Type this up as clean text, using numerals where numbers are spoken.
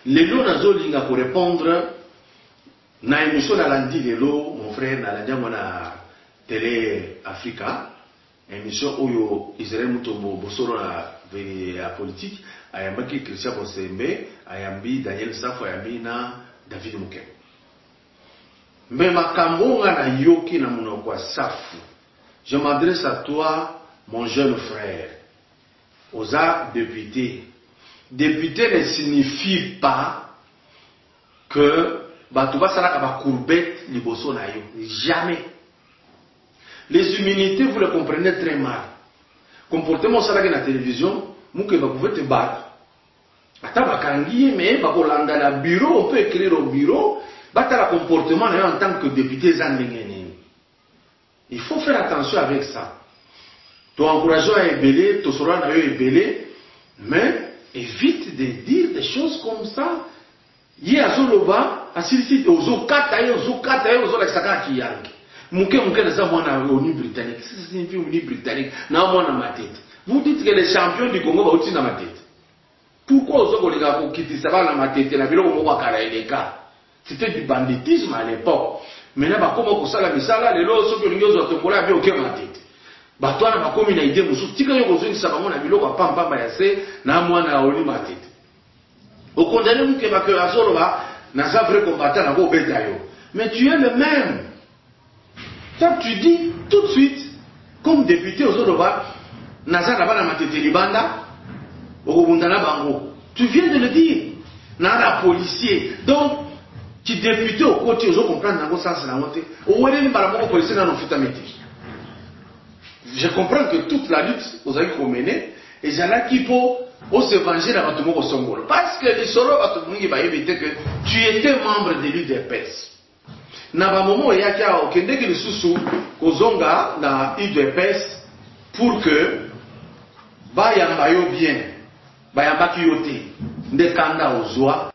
Les lots nazolinga pour répondre na émission na lundi lelo mon frère na lundi mona télé Africa émission oyo Israël Mutombo bosoro na politique ayambaki Christian Bosembe ayambi Daniel Safo ayambi na David Muke mais makambo na yoki na monoko wa Safu. Je m'adresse à toi mon jeune frère oza député. Député ne signifie pas que Batouba Salaka va courbette liboso na yo. Jamais. Les immunités, vous le comprenez très mal. Comportement Salaka na télévision, mouke va pouvoir te battre. Ata bakangi, mais bakolanda na bureau, on peut écrire au bureau, battre le comportement en tant que député zandengeni. Il faut faire attention avec ça. Toi encourageant à ébeler, toi sera na yo ébeler, mais évite de dire des choses comme ça. Yé azoloba, asilisi ozokata yo ozola kisaka kiyangi. Muke na za mwana ONU britannique. C'est signifie ONU britannique. Na mwana matete. Vous dites que les champions du Congo ba uti na matete. Pourquoi ozokolinga ko kitisa ba na matete na biloko moko akala eleka? C'était du banditisme à l'époque. Maintenant ba koma ko sala misala lelo soki olingi ozotombola bi oke matete. Batwana bakomi na idée musu tika yo kozongisa bango na biloko pamba ya se na mwana ONU matete. Au condamné muke ba ke azoloba na sa vrai combattant na ko beta yo. Mais tu es le même. Ça tu dis tout de suite comme député Ozoloba naza na bana matete libanda okobundana bango. Tu viens de le dire. Na policier. Donc tu député au côté ozo comprendre nango sens na moté. Owele ni bala moko policier na no futa métier. Je comprends que toute la lutte aux amis qu'on menait et j'allais qui pour se venger dans votre mot songolo. Parce que les solos à tout le monde va éviter que tu étais membre de l'UDPS. Na ba moment ya kia okende ki lisusu kozonga na UDPS pour que ba yamba yo bien ba yamba ki yote ndekanda ozwa